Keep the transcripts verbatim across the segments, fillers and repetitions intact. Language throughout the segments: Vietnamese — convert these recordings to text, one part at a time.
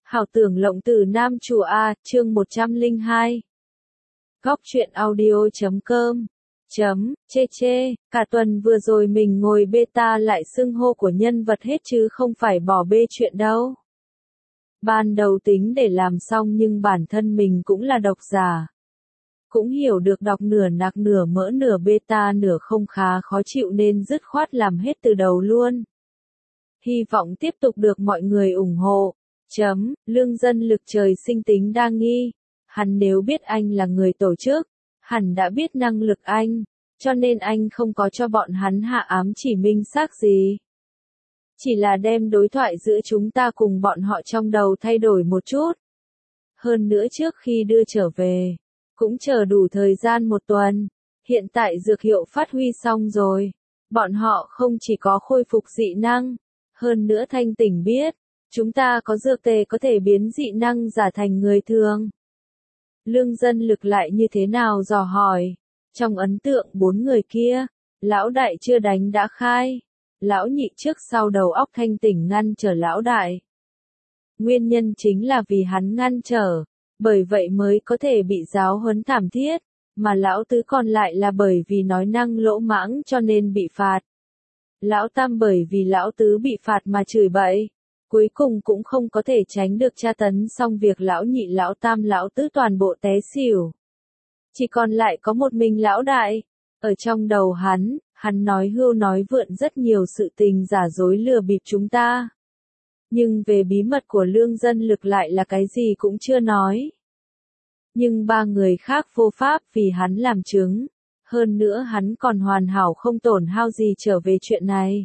Hảo tưởng lộng từ Nam Chùa A, chương một trăm lẻ hai. Góc truyện audio chấm com. Chấm, chê chê, cả tuần vừa rồi mình ngồi beta lại xưng hô của nhân vật hết chứ không phải bỏ bê chuyện đâu. Ban đầu tính để làm xong nhưng bản thân mình cũng là độc giả. Cũng hiểu được đọc nửa nạc nửa mỡ nửa beta nửa không khá khó chịu nên dứt khoát làm hết từ đầu luôn. Hy vọng tiếp tục được mọi người ủng hộ. Chấm, lương dân lực trời sinh tính đa nghi. Hắn nếu biết anh là người tổ chức, hẳn đã biết năng lực anh, cho nên anh không có cho bọn hắn hạ ám chỉ minh xác gì. Chỉ là đem đối thoại giữa chúng ta cùng bọn họ trong đầu thay đổi một chút. Hơn nữa trước khi đưa trở về, cũng chờ đủ thời gian một tuần. Hiện tại dược hiệu phát huy xong rồi. Bọn họ không chỉ có khôi phục dị năng, hơn nữa thanh tỉnh biết, chúng ta có dược tề có thể biến dị năng giả thành người thường. Lương dân lực lại như thế nào dò hỏi. Trong ấn tượng bốn người kia, lão đại chưa đánh đã khai. Lão nhị trước sau đầu óc thanh tỉnh ngăn trở lão đại. Nguyên nhân chính là vì hắn ngăn trở, bởi vậy mới có thể bị giáo huấn thảm thiết, mà lão tứ còn lại là bởi vì nói năng lỗ mãng cho nên bị phạt. Lão tam bởi vì lão tứ bị phạt mà chửi bậy, cuối cùng cũng không có thể tránh được tra tấn xong việc lão nhị lão tam lão tứ toàn bộ té xỉu. Chỉ còn lại có một mình lão đại. Ở trong đầu hắn, hắn nói hưu nói vượn rất nhiều sự tình giả dối lừa bịp chúng ta. Nhưng về bí mật của lương dân lực lại là cái gì cũng chưa nói. Nhưng ba người khác vô pháp vì hắn làm chứng. Hơn nữa hắn còn hoàn hảo không tổn hao gì trở về chuyện này.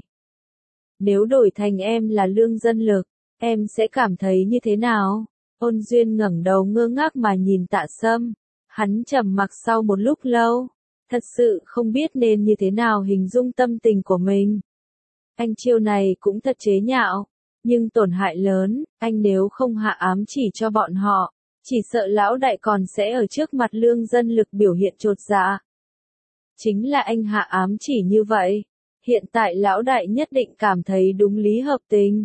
Nếu đổi thành em là lương dân lực, em sẽ cảm thấy như thế nào? Ôn Duyên ngẩng đầu ngơ ngác mà nhìn Tạ Sâm. Hắn trầm mặc sau một lúc lâu. Thật sự không biết nên như thế nào hình dung tâm tình của mình. Anh chiêu này cũng thật chế nhạo. Nhưng tổn hại lớn, anh nếu không hạ ám chỉ cho bọn họ, chỉ sợ lão đại còn sẽ ở trước mặt lương dân lực biểu hiện chột dạ. Chính là anh hạ ám chỉ như vậy. Hiện tại lão đại nhất định cảm thấy đúng lý hợp tình.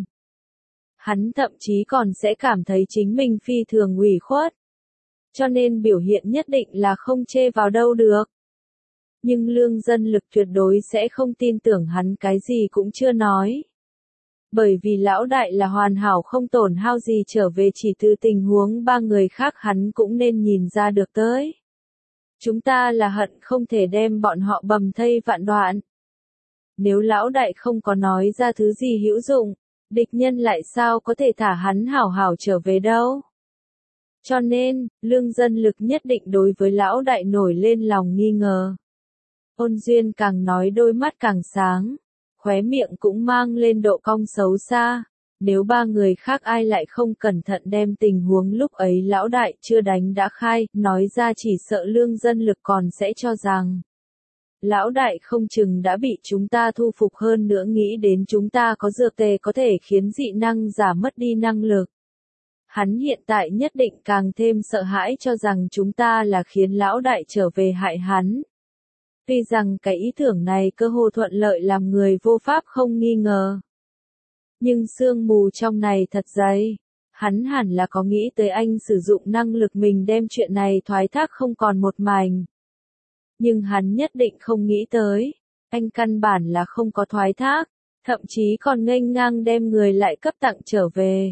Hắn thậm chí còn sẽ cảm thấy chính mình phi thường ủy khuất. Cho nên biểu hiện nhất định là không chê vào đâu được. Nhưng lương dân lực tuyệt đối sẽ không tin tưởng hắn cái gì cũng chưa nói. Bởi vì lão đại là hoàn hảo không tổn hao gì trở về chỉ từ tình huống ba người khác hắn cũng nên nhìn ra được tới. Chúng ta là hận không thể đem bọn họ bầm thây vạn đoạn. Nếu lão đại không có nói ra thứ gì hữu dụng, địch nhân lại sao có thể thả hắn hảo hảo trở về đâu. Cho nên, lương dân lực nhất định đối với lão đại nổi lên lòng nghi ngờ. Ôn Duyên càng nói đôi mắt càng sáng, khóe miệng cũng mang lên độ cong xấu xa. Nếu ba người khác ai lại không cẩn thận đem tình huống lúc ấy lão đại chưa đánh đã khai, nói ra chỉ sợ lương dân lực còn sẽ cho rằng lão đại không chừng đã bị chúng ta thu phục hơn nữa nghĩ đến chúng ta có dược tề có thể khiến dị năng giả mất đi năng lực. Hắn hiện tại nhất định càng thêm sợ hãi cho rằng chúng ta là khiến lão đại trở về hại hắn. Tuy rằng cái ý tưởng này cơ hồ thuận lợi làm người vô pháp không nghi ngờ. Nhưng sương mù trong này thật dày. Hắn hẳn là có nghĩ tới anh sử dụng năng lực mình đem chuyện này thoái thác không còn một mảnh. Nhưng hắn nhất định không nghĩ tới. Anh căn bản là không có thoái thác. Thậm chí còn nghênh ngang đem người lại cấp tặng trở về.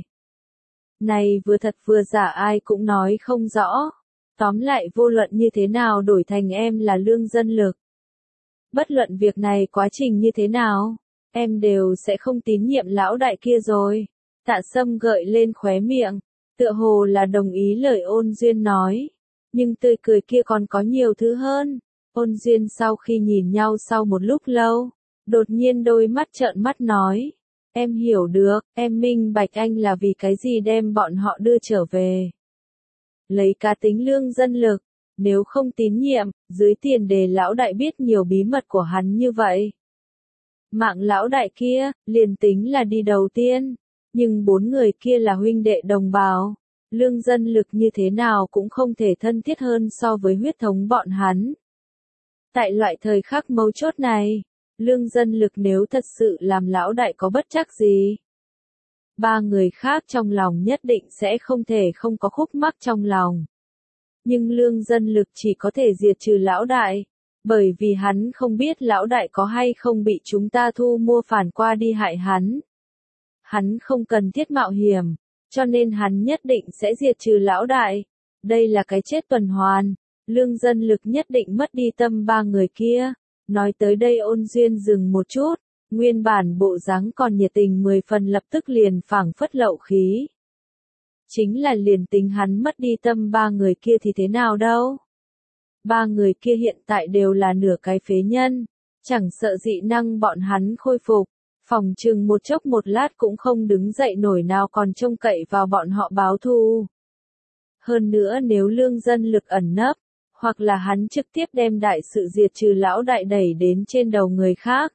Này vừa thật vừa giả ai cũng nói không rõ. Tóm lại vô luận như thế nào đổi thành em là lương dân lực. Bất luận việc này quá trình như thế nào, em đều sẽ không tín nhiệm lão đại kia rồi. Tạ Sâm gợi lên khóe miệng, tựa hồ là đồng ý lời Ôn Duyên nói. Nhưng tươi cười kia còn có nhiều thứ hơn. Ôn Duyên sau khi nhìn nhau sau một lúc lâu, đột nhiên đôi mắt trợn mắt nói. Em hiểu được, em minh bạch anh là vì cái gì đem bọn họ đưa trở về. Lấy cá tính lương dân lực, nếu không tín nhiệm, dưới tiền đề lão đại biết nhiều bí mật của hắn như vậy. Mạng lão đại kia, liền tính là đi đầu tiên, nhưng bốn người kia là huynh đệ đồng bào, lương dân lực như thế nào cũng không thể thân thiết hơn so với huyết thống bọn hắn. Tại loại thời khắc mấu chốt này, lương dân lực nếu thật sự làm lão đại có bất trắc gì, ba người khác trong lòng nhất định sẽ không thể không có khúc mắc trong lòng. Nhưng Lương Dân Lực chỉ có thể diệt trừ lão đại, bởi vì hắn không biết lão đại có hay không bị chúng ta thu mua phản qua đi hại hắn. Hắn không cần thiết mạo hiểm, cho nên hắn nhất định sẽ diệt trừ lão đại. Đây là cái chết tuần hoàn, Lương Dân Lực nhất định mất đi tâm ba người kia. Nói tới đây Ôn Duyên dừng một chút, nguyên bản bộ dáng còn nhiệt tình mười phần lập tức liền phảng phất lậu khí. Chính là liền tính hắn mất đi tâm ba người kia thì thế nào đâu. Ba người kia hiện tại đều là nửa cái phế nhân, chẳng sợ dị năng bọn hắn khôi phục, phòng chừng một chốc một lát cũng không đứng dậy nổi nào còn trông cậy vào bọn họ báo thù. Hơn nữa nếu Lương Dân Lực ẩn nấp, hoặc là hắn trực tiếp đem đại sự diệt trừ lão đại đẩy đến trên đầu người khác.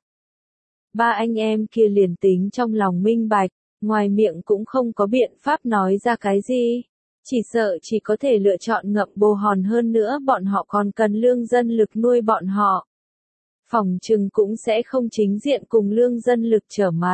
Ba anh em kia liền tính trong lòng minh bạch, ngoài miệng cũng không có biện pháp nói ra cái gì. Chỉ sợ chỉ có thể lựa chọn ngậm bồ hòn, hơn nữa bọn họ còn cần Lương Dân Lực nuôi bọn họ. Phòng trừng cũng sẽ không chính diện cùng Lương Dân Lực trở mặt.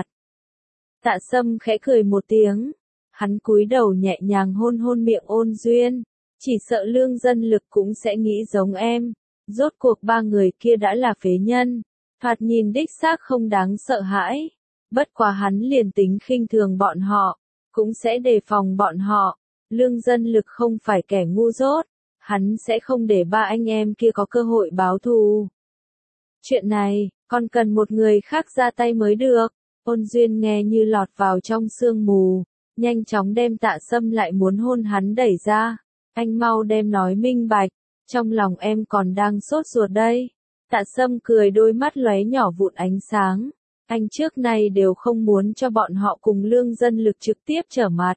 Tạ Sâm khẽ cười một tiếng, hắn cúi đầu nhẹ nhàng hôn hôn miệng Ôn Duyên, chỉ sợ Lương Dân Lực cũng sẽ nghĩ giống em, rốt cuộc ba người kia đã là phế nhân, thoạt nhìn đích xác không đáng sợ hãi, bất quá hắn liền tính khinh thường bọn họ, cũng sẽ đề phòng bọn họ. Lương Dân Lực không phải kẻ ngu dốt, hắn sẽ không để ba anh em kia có cơ hội báo thù. Chuyện này, còn cần một người khác ra tay mới được. Ôn Duyên nghe như lọt vào trong sương mù, nhanh chóng đem Tạ Sâm lại muốn hôn hắn đẩy ra. Anh mau đem nói minh bạch, trong lòng em còn đang sốt ruột đây. Tạ Sâm cười, đôi mắt lóe nhỏ vụn ánh sáng. Anh trước nay đều không muốn cho bọn họ cùng Lương Dân Lực trực tiếp trở mặt.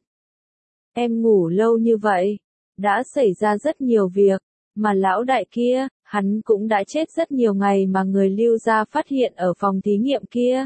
Em ngủ lâu như vậy, đã xảy ra rất nhiều việc, mà lão đại kia, hắn cũng đã chết rất nhiều ngày mà người Lưu gia phát hiện ở phòng thí nghiệm kia.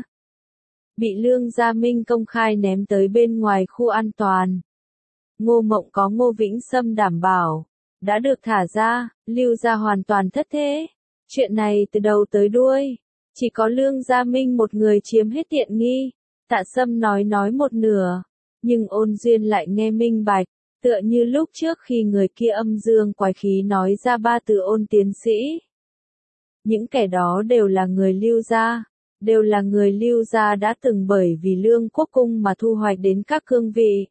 Bị Lương Gia Minh công khai ném tới bên ngoài khu an toàn. Ngô Mộng có Ngô Vĩnh Sâm đảm bảo, đã được thả ra, Lưu gia hoàn toàn thất thế. Chuyện này từ đầu tới đuôi, chỉ có Lương Gia Minh một người chiếm hết tiện nghi. Tạ Sâm nói nói một nửa, nhưng Ôn Duyên lại nghe minh bạch, tựa như lúc trước khi người kia âm dương quái khí nói ra ba từ Ôn tiến sĩ. Những kẻ đó đều là người Lưu gia, đều là người Lưu gia đã từng bởi vì Lương Quốc Cung mà thu hoạch đến các cương vị.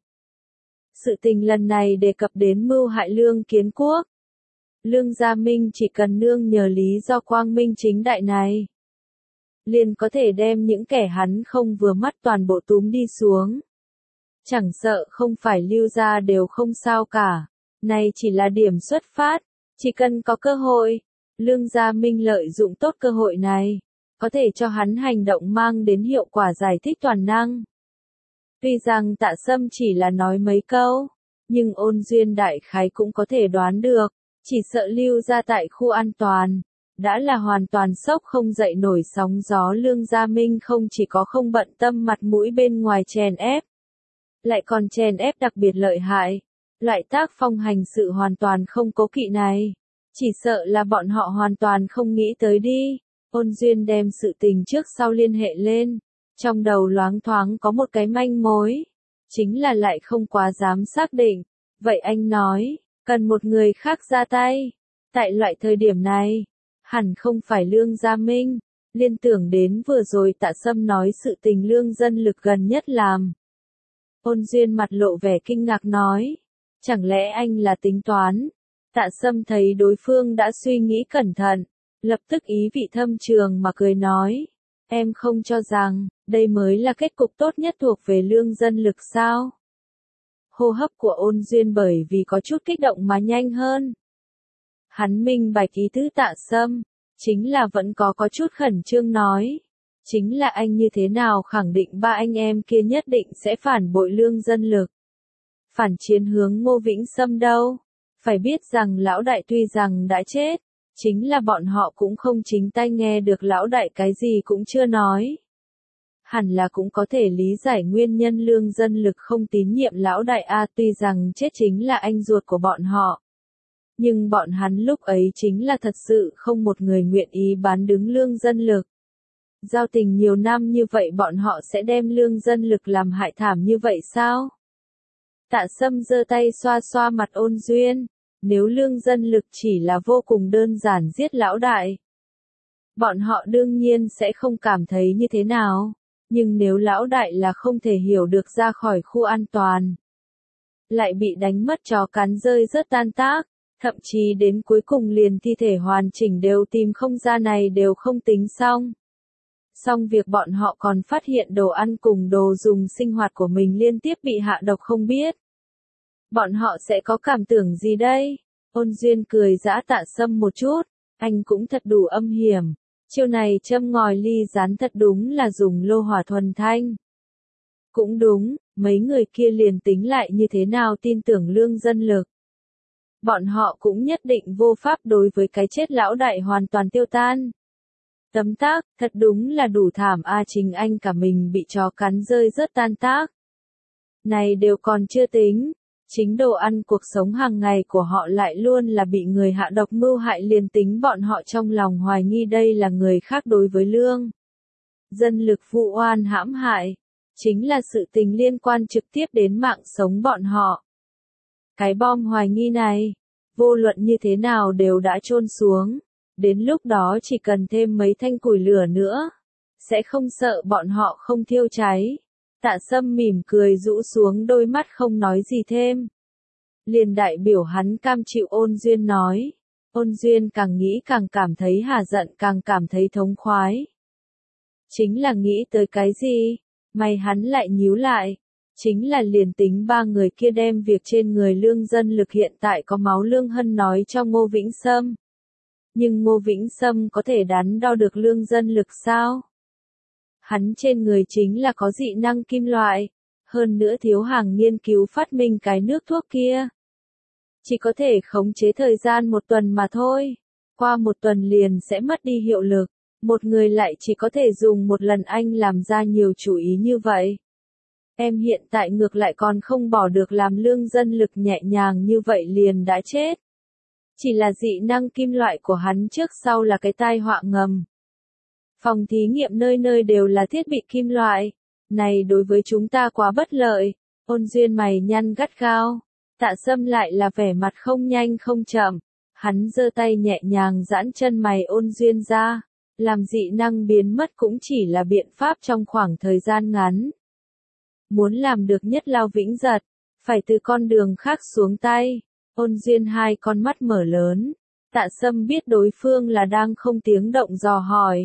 Sự tình lần này đề cập đến mưu hại Lương Kiến Quốc. Lương Gia Minh chỉ cần nương nhờ lý do quang minh chính đại này, liền có thể đem những kẻ hắn không vừa mắt toàn bộ túm đi xuống. Chẳng sợ không phải Lưu gia đều không sao cả, này chỉ là điểm xuất phát, chỉ cần có cơ hội, Lương Gia Minh lợi dụng tốt cơ hội này, có thể cho hắn hành động mang đến hiệu quả giải thích toàn năng. Tuy rằng Tạ Sâm chỉ là nói mấy câu, nhưng Ôn Duyên đại khái cũng có thể đoán được, chỉ sợ Lưu gia tại khu an toàn, đã là hoàn toàn sốc không dậy nổi sóng gió. Lương Gia Minh không chỉ có không bận tâm mặt mũi bên ngoài chèn ép, lại còn chèn ép đặc biệt lợi hại. Loại tác phong hành sự hoàn toàn không cố kỵ này, chỉ sợ là bọn họ hoàn toàn không nghĩ tới đi. Ôn Duyên đem sự tình trước sau liên hệ lên, trong đầu loáng thoáng có một cái manh mối, chính là lại không quá dám xác định. Vậy anh nói, cần một người khác ra tay. Tại loại thời điểm này, hẳn không phải Lương Gia Minh. Liên tưởng đến vừa rồi Tạ Sâm nói sự tình Lương Dân Lực gần nhất làm. Ôn Duyên mặt lộ vẻ kinh ngạc nói, chẳng lẽ anh là tính toán? Tạ Sâm thấy đối phương đã suy nghĩ cẩn thận, lập tức ý vị thâm trường mà cười nói, em không cho rằng, đây mới là kết cục tốt nhất thuộc về Lương Dân Lực sao? Hô hấp của Ôn Duyên bởi vì có chút kích động mà nhanh hơn. Hắn minh bạch ý tứ Tạ Sâm, chính là vẫn có có chút khẩn trương nói, chính là anh như thế nào khẳng định ba anh em kia nhất định sẽ phản bội Lương Dân Lực. Phản chiến hướng Ngô Vĩnh Sâm đâu? Phải biết rằng lão đại tuy rằng đã chết, chính là bọn họ cũng không chính tay nghe được lão đại cái gì cũng chưa nói. Hẳn là cũng có thể lý giải nguyên nhân Lương Dân Lực không tín nhiệm lão đại a, tuy rằng chết chính là anh ruột của bọn họ. Nhưng bọn hắn lúc ấy chính là thật sự không một người nguyện ý bán đứng Lương Dân Lực. Giao tình nhiều năm như vậy bọn họ sẽ đem lương dân lực làm hại thảm như vậy sao? Tạ Sâm giơ tay xoa xoa mặt Ôn Duyên, nếu lương dân lực chỉ là vô cùng đơn giản giết lão đại, bọn họ đương nhiên sẽ không cảm thấy như thế nào, nhưng nếu lão đại là không thể hiểu được ra khỏi khu an toàn, lại bị đánh mất chó cắn rơi rất tan tác, thậm chí đến cuối cùng liền thi thể hoàn chỉnh đều tìm không ra này đều không tính xong. Xong việc bọn họ còn phát hiện đồ ăn cùng đồ dùng sinh hoạt của mình liên tiếp bị hạ độc không biết. Bọn họ sẽ có cảm tưởng gì đây? Ôn Duyên cười giã Tạ Sâm một chút, anh cũng thật đủ âm hiểm. Chiêu này châm ngòi ly rán thật đúng là dùng lô hỏa thuần thanh. Cũng đúng, mấy người kia liền tính lại như thế nào tin tưởng lương dân lực. Bọn họ cũng nhất định vô pháp đối với cái chết lão đại hoàn toàn tiêu tan. Tấm tác, thật đúng là đủ thảm a, chính anh cả mình bị chó cắn rơi rất tan tác. Này đều còn chưa tính, chính đồ ăn cuộc sống hàng ngày của họ lại luôn là bị người hạ độc mưu hại, liền tính bọn họ trong lòng hoài nghi đây là người khác đối với lương dân lực vụ oan hãm hại, chính là sự tình liên quan trực tiếp đến mạng sống bọn họ. Cái bom hoài nghi này, vô luận như thế nào đều đã chôn xuống, đến lúc đó chỉ cần thêm mấy thanh củi lửa nữa, sẽ không sợ bọn họ không thiêu cháy. Tạ Sâm mỉm cười rũ xuống đôi mắt không nói gì thêm. Liền đại biểu hắn cam chịu. Ôn Duyên nói. Ôn Duyên càng nghĩ càng cảm thấy hà giận, càng cảm thấy thống khoái. Chính là nghĩ tới cái gì? Mày hắn lại nhíu lại. Chính là liền tính ba người kia đem việc trên người lương dân lực hiện tại có máu lương hân nói cho Ngô Vĩnh Sâm. Nhưng Ngô Vĩnh Sâm có thể đắn đo được lương dân lực sao? Hắn trên người chính là có dị năng kim loại, hơn nữa thiếu hàng nghiên cứu phát minh cái nước thuốc kia. Chỉ có thể khống chế thời gian một tuần mà thôi, qua một tuần liền sẽ mất đi hiệu lực, một người lại chỉ có thể dùng một lần, anh làm ra nhiều chủ ý như vậy. Em hiện tại ngược lại còn không bỏ được làm lương dân lực nhẹ nhàng như vậy liền đã chết. Chỉ là dị năng kim loại của hắn trước sau là cái tai họa ngầm. Phòng thí nghiệm nơi nơi đều là thiết bị kim loại. Này đối với chúng ta quá bất lợi. Ôn Duyên mày nhăn gắt gao. Tạ Sâm lại là vẻ mặt không nhanh không chậm. Hắn giơ tay nhẹ nhàng giãn chân mày Ôn Duyên ra. Làm dị năng biến mất cũng chỉ là biện pháp trong khoảng thời gian ngắn. Muốn làm được nhất lao vĩnh giật, phải từ con đường khác xuống tay. Ôn Duyên hai con mắt mở lớn. Tạ Sâm biết đối phương là đang không tiếng động dò hỏi.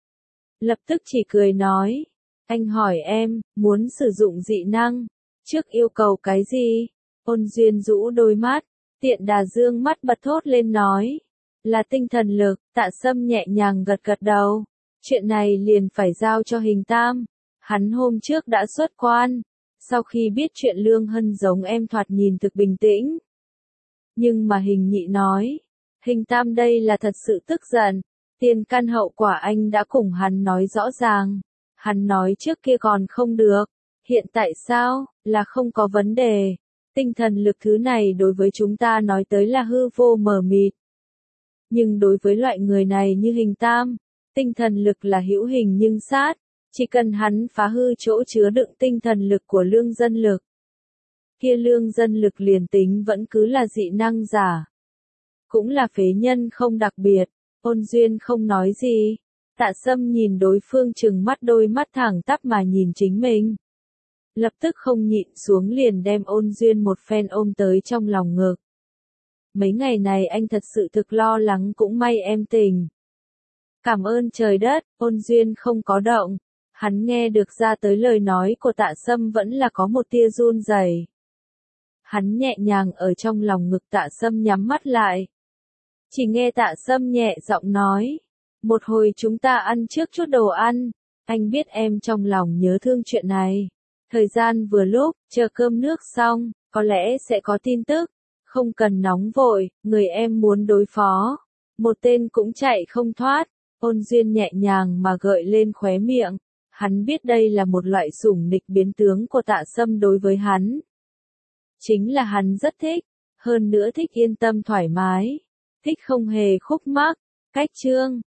Lập tức chỉ cười nói. Anh hỏi em, muốn sử dụng dị năng, trước yêu cầu cái gì? Ôn Duyên rũ đôi mắt, tiện đà dương mắt bật thốt lên nói. Là tinh thần lực. Tạ Sâm nhẹ nhàng gật gật đầu. Chuyện này liền phải giao cho Hình Tam. Hắn hôm trước đã xuất quan. Sau khi biết chuyện Lương Hân giống em thoạt nhìn thực bình tĩnh. Nhưng mà Hình Nhị nói. Hình Tam đây là thật sự tức giận. Tiền căn hậu quả anh đã cùng hắn nói rõ ràng. Hắn nói trước kia còn không được. Hiện tại sao, là không có vấn đề. Tinh thần lực thứ này đối với chúng ta nói tới là hư vô mờ mịt. Nhưng đối với loại người này như Hình Tam, tinh thần lực là hữu hình nhưng sát. Chỉ cần hắn phá hư chỗ chứa đựng tinh thần lực của lương dân lực. Kia lương dân lực liền tính vẫn cứ là dị năng giả. Cũng là phế nhân không đặc biệt. Ôn Duyên không nói gì. Tạ Sâm nhìn đối phương trừng mắt, đôi mắt thẳng tắp mà nhìn chính mình. Lập tức không nhịn xuống liền đem Ôn Duyên một phen ôm tới trong lòng ngực. Mấy ngày này anh thật sự thực lo lắng, cũng may em tỉnh. Cảm ơn trời đất. Ôn Duyên không có động. Hắn nghe được ra tới lời nói của Tạ Sâm vẫn là có một tia run rẩy. Hắn nhẹ nhàng ở trong lòng ngực Tạ Sâm nhắm mắt lại. Chỉ nghe Tạ Sâm nhẹ giọng nói. Một hồi chúng ta ăn trước chút đồ ăn. Anh biết em trong lòng nhớ thương chuyện này. Thời gian vừa lúc, chờ cơm nước xong, có lẽ sẽ có tin tức. Không cần nóng vội, người em muốn đối phó. Một tên cũng chạy không thoát. Ôn Duyên nhẹ nhàng mà gợi lên khóe miệng. Hắn biết đây là một loại sủng nịch biến tướng của Tạ Sâm đối với hắn. Chính là hắn rất thích. Hơn nữa thích yên tâm thoải mái. Thích không hề khúc mắc. Cách chương